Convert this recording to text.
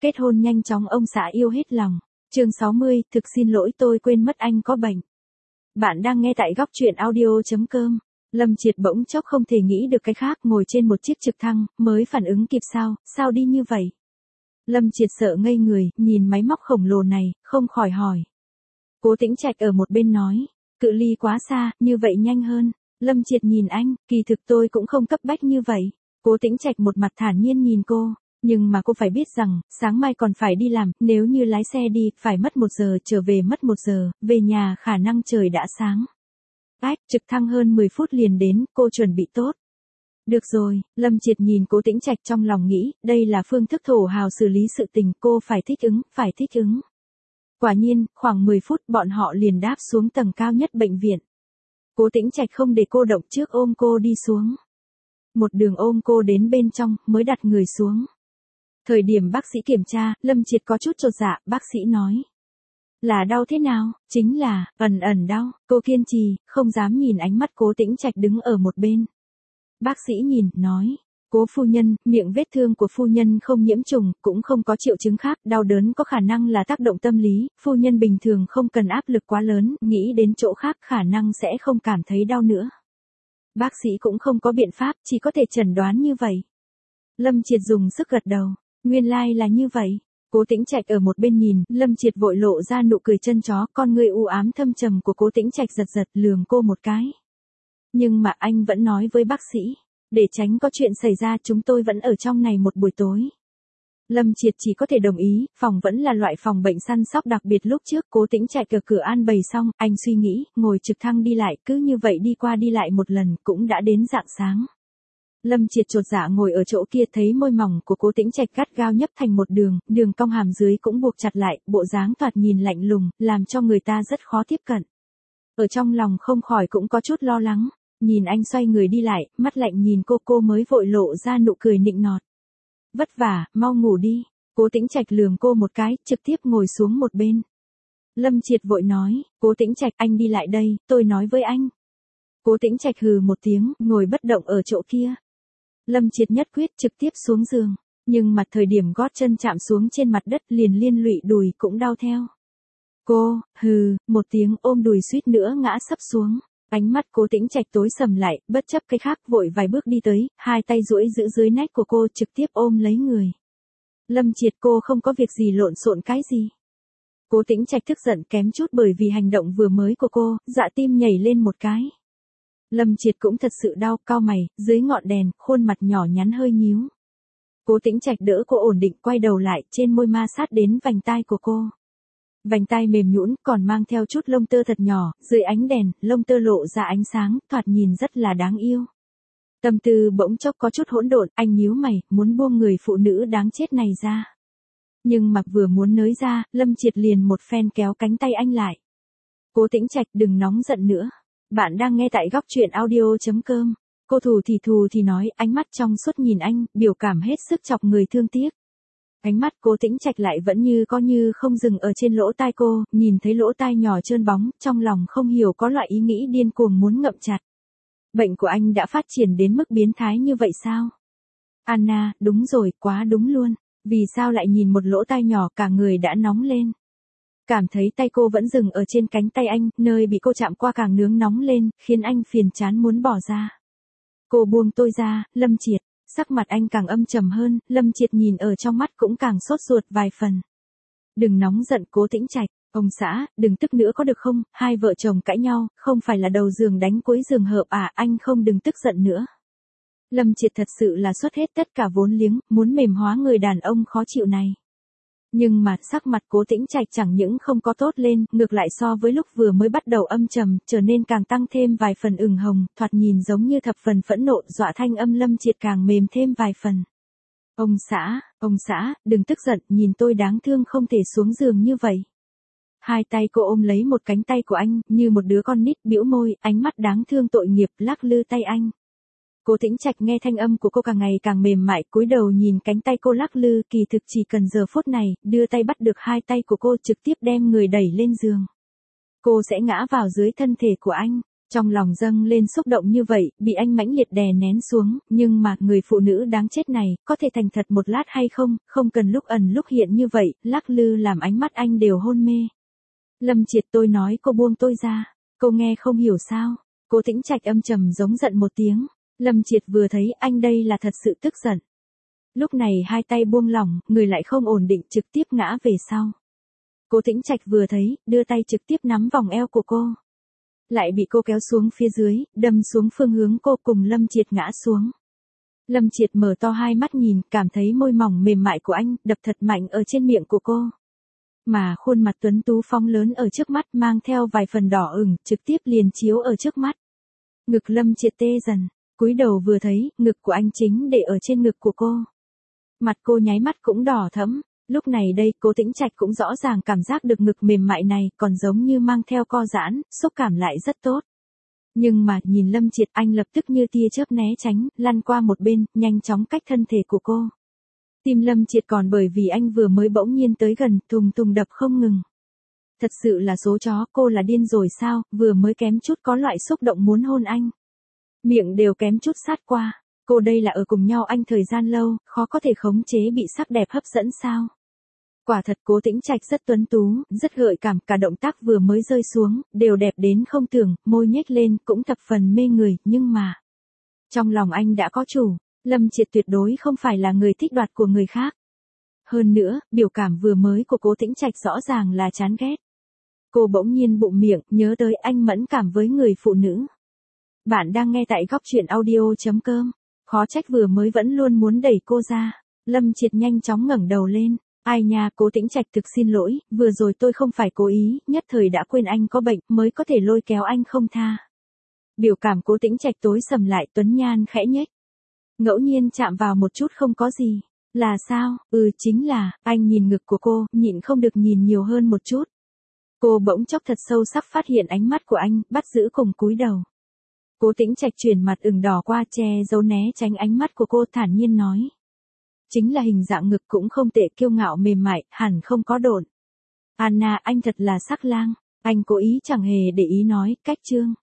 kết hôn nhanh chóng ông xã yêu hết lòng. Chương 60, thực xin lỗi tôi quên mất anh có bệnh. Bạn đang nghe tại góc truyện audio.com. Lâm Triệt bỗng chốc không thể nghĩ được cái khác, ngồi trên một chiếc trực thăng, mới phản ứng kịp sao đi như vậy. Lâm Triệt sợ ngây người, nhìn máy móc khổng lồ này, không khỏi hỏi. Cố Tĩnh Trạch ở một bên nói, cự ly quá xa, như vậy nhanh hơn. Lâm Triệt nhìn anh, kỳ thực tôi cũng không cấp bách như vậy. Cố Tĩnh Trạch một mặt thản nhiên nhìn cô, nhưng mà cô phải biết rằng, sáng mai còn phải đi làm, nếu như lái xe đi, phải mất 1 giờ, trở về mất 1 giờ, về nhà khả năng trời đã sáng. Trực thăng hơn 10 phút liền đến, cô chuẩn bị tốt. Được rồi, Lâm Triệt nhìn Cố Tĩnh Trạch trong lòng nghĩ, đây là phương thức thổ hào xử lý sự tình, cô phải thích ứng. Quả nhiên, khoảng 10 phút bọn họ liền đáp xuống tầng cao nhất bệnh viện. Cố Tĩnh Trạch không để cô động trước, ôm cô đi xuống. Một đường ôm cô đến bên trong, mới đặt người xuống. Thời điểm bác sĩ kiểm tra, Lâm Triệt có chút chột dạ, bác sĩ nói. Là đau thế nào? Chính là, ẩn đau. Cô kiên trì, không dám nhìn ánh mắt Cố Tĩnh Trạch đứng ở một bên. Bác sĩ nhìn, nói. Cố phu nhân, miệng vết thương của phu nhân không nhiễm trùng, cũng không có triệu chứng khác, đau đớn có khả năng là tác động tâm lý, phu nhân bình thường không cần áp lực quá lớn, nghĩ đến chỗ khác khả năng sẽ không cảm thấy đau nữa. Bác sĩ cũng không có biện pháp, chỉ có thể chẩn đoán như vậy. Lâm Triệt dùng sức gật đầu, nguyên lai là như vậy. Cố Tĩnh Trạch ở một bên nhìn, Lâm Triệt vội lộ ra nụ cười chân chó, con ngươi u ám thâm trầm của Cố Tĩnh Trạch giật lườm cô một cái. Nhưng mà anh vẫn nói với bác sĩ, để tránh có chuyện xảy ra chúng tôi vẫn ở trong này một buổi tối. Lâm Triệt chỉ có thể đồng ý, phòng vẫn là loại phòng bệnh săn sóc đặc biệt lúc trước Cố Tĩnh Trạch ở cửa an bày xong, anh suy nghĩ, ngồi trực thăng đi lại, cứ như vậy đi qua đi lại một lần, cũng đã đến rạng sáng. Lâm Triệt chột dạ ngồi ở chỗ kia, thấy môi mỏng của Cố Tĩnh Trạch gắt gao nhấp thành một đường cong hàm dưới cũng buộc chặt lại, bộ dáng thoạt nhìn lạnh lùng, làm cho người ta rất khó tiếp cận. Ở trong lòng không khỏi cũng có chút lo lắng, nhìn anh xoay người đi lại, mắt lạnh nhìn cô mới vội lộ ra nụ cười nịnh nọt. Vất vả, mau ngủ đi. Cố Tĩnh Trạch lườm cô một cái, trực tiếp ngồi xuống một bên. Lâm Triệt vội nói, Cố Tĩnh Trạch anh đi lại đây, tôi nói với anh. Cố Tĩnh Trạch hừ một tiếng, ngồi bất động ở chỗ kia. Lâm Triệt nhất quyết trực tiếp xuống giường, nhưng mà thời điểm gót chân chạm xuống trên mặt đất liền liên lụy đùi cũng đau theo. Cô, hừ, một tiếng ôm đùi suýt nữa ngã sấp xuống. Ánh mắt Cố Tĩnh Trạch tối sầm lại, bất chấp cái khác vội vài bước đi tới, hai tay duỗi giữ dưới nách của cô trực tiếp ôm lấy người. Lâm Triệt cô không có việc gì lộn xộn cái gì. Cố Tĩnh Trạch tức giận kém chút bởi vì hành động vừa mới của cô, dạ tim nhảy lên một cái. Lâm Triệt cũng thật sự đau, cau mày, dưới ngọn đèn, khuôn mặt nhỏ nhắn hơi nhíu. Cố Tĩnh Trạch đỡ cô ổn định, quay đầu lại, trên môi ma sát đến vành tai của cô. Vành tai mềm nhũn, còn mang theo chút lông tơ thật nhỏ, dưới ánh đèn, lông tơ lộ ra ánh sáng, thoạt nhìn rất là đáng yêu. Tâm tư bỗng chốc có chút hỗn độn, anh nhíu mày, muốn buông người phụ nữ đáng chết này ra. Nhưng mà vừa muốn nới ra, Lâm Triệt liền một phen kéo cánh tay anh lại. Cố Tĩnh Trạch đừng nóng giận nữa. Bạn đang nghe tại góc truyện audio.com. Cô thù thì nói, ánh mắt trong suốt nhìn anh, biểu cảm hết sức chọc người thương tiếc. Ánh mắt Cố Tĩnh Trạch lại vẫn như không dừng ở trên lỗ tai cô, nhìn thấy lỗ tai nhỏ trơn bóng, trong lòng không hiểu có loại ý nghĩ điên cuồng muốn ngậm chặt. Bệnh của anh đã phát triển đến mức biến thái như vậy sao? Anna, đúng rồi, quá đúng luôn. Vì sao lại nhìn một lỗ tai nhỏ cả người đã nóng lên? Cảm thấy tay cô vẫn dừng ở trên cánh tay anh, nơi bị cô chạm qua càng nướng nóng lên, khiến anh phiền chán muốn bỏ ra. Cô buông tôi ra, Lâm Triệt. Sắc mặt anh càng âm trầm hơn, Lâm Triệt nhìn ở trong mắt cũng càng sốt ruột vài phần. Đừng nóng giận Cố Tĩnh Trạch, ông xã, đừng tức nữa có được không, hai vợ chồng cãi nhau, không phải là đầu giường đánh cuối giường hợp à, anh không đừng tức giận nữa. Lâm Triệt thật sự là xuất hết tất cả vốn liếng, muốn mềm hóa người đàn ông khó chịu này. Nhưng mà sắc mặt Cố Tĩnh Trạch chẳng những không có tốt lên, ngược lại so với lúc vừa mới bắt đầu âm trầm, trở nên càng tăng thêm vài phần ửng hồng, thoạt nhìn giống như thập phần phẫn nộ, dọa thanh âm Lâm Triệt càng mềm thêm vài phần. Ông xã, đừng tức giận, nhìn tôi đáng thương không thể xuống giường như vậy. Hai tay cô ôm lấy một cánh tay của anh, như một đứa con nít bĩu môi, ánh mắt đáng thương tội nghiệp lắc lư tay anh. Cố Tĩnh Trạch nghe thanh âm của cô càng ngày càng mềm mại, cúi đầu nhìn cánh tay cô lắc lư, kỳ thực chỉ cần giờ phút này, đưa tay bắt được hai tay của cô trực tiếp đem người đẩy lên giường. Cô sẽ ngã vào dưới thân thể của anh, Trong lòng dâng lên xúc động như vậy, bị anh mãnh liệt đè nén xuống, nhưng mà người phụ nữ đáng chết này, có thể thành thật một lát hay không, không cần lúc ẩn lúc hiện như vậy, lắc lư làm ánh mắt anh đều hôn mê. Lâm Triệt, tôi nói cô buông tôi ra, cô nghe không hiểu sao? Cố Tĩnh Trạch âm trầm giống giận một tiếng. Lâm Triệt vừa thấy anh đây là thật sự tức giận. Lúc này hai tay buông lỏng, người lại không ổn định trực tiếp ngã về sau. Cố Tĩnh Trạch vừa thấy, đưa tay trực tiếp nắm vòng eo của cô. Lại bị cô kéo xuống phía dưới, đâm xuống phương hướng cô cùng Lâm Triệt ngã xuống. Lâm Triệt mở to hai mắt nhìn, cảm thấy môi mỏng mềm mại của anh, đập thật mạnh ở trên miệng của cô. Mà khuôn mặt tuấn tú phóng lớn ở trước mắt mang theo vài phần đỏ ửng, trực tiếp liền chiếu ở trước mắt. Ngực Lâm Triệt tê dần, cúi đầu vừa thấy, ngực của anh chính để ở trên ngực của cô. Mặt cô nháy mắt cũng đỏ thẫm, lúc này đây Cố Tĩnh Trạch cũng rõ ràng cảm giác được ngực mềm mại này còn giống như mang theo co giãn, xúc cảm lại rất tốt. Nhưng mà nhìn Lâm Triệt anh lập tức như tia chớp né tránh, lăn qua một bên, nhanh chóng cách thân thể của cô. Tim Lâm Triệt còn bởi vì anh vừa mới bỗng nhiên tới gần, thùng thùng đập không ngừng. Thật sự là số chó, cô là điên rồi sao, vừa mới kém chút có loại xúc động muốn hôn anh. Miệng đều kém chút sát qua, cô đây là ở cùng nhau anh thời gian lâu, khó có thể khống chế bị sắc đẹp hấp dẫn sao. Quả thật Cố Tĩnh Trạch rất tuấn tú, rất gợi cảm, cả động tác vừa mới rơi xuống, đều đẹp đến không tưởng, môi nhếch lên cũng thập phần mê người, nhưng mà trong lòng anh đã có chủ, Lâm Triệt tuyệt đối không phải là người thích đoạt của người khác. Hơn nữa, biểu cảm vừa mới của Cố Tĩnh Trạch rõ ràng là chán ghét. Cô bỗng nhiên bụng miệng, nhớ tới anh mẫn cảm với người phụ nữ. Bạn đang nghe tại Góc Truyện Audio.com. Khó trách vừa mới vẫn luôn muốn đẩy cô ra. Lâm Triệt nhanh chóng ngẩng đầu lên. Ai nha, Cố Tĩnh Trạch thực xin lỗi, vừa rồi tôi không phải cố ý, nhất thời đã quên anh có bệnh, mới có thể lôi kéo anh không tha. Biểu cảm Cố Tĩnh Trạch tối sầm lại, tuấn nhan khẽ nhếch. Ngẫu nhiên chạm vào một chút không có gì. Là sao? Chính là, anh nhìn ngực của cô, nhịn không được nhìn nhiều hơn một chút. Cô bỗng chốc thật sâu sắc phát hiện ánh mắt của anh, bắt giữ cùng cúi đầu. Cố Tĩnh Trạch chuyển mặt ửng đỏ qua che giấu né tránh ánh mắt của cô, thản nhiên nói. Chính là hình dạng ngực cũng không tệ, kiêu ngạo mềm mại, hẳn không có độn. Anna, anh thật là sắc lang. Anh cố ý chẳng hề để ý nói, cách chương.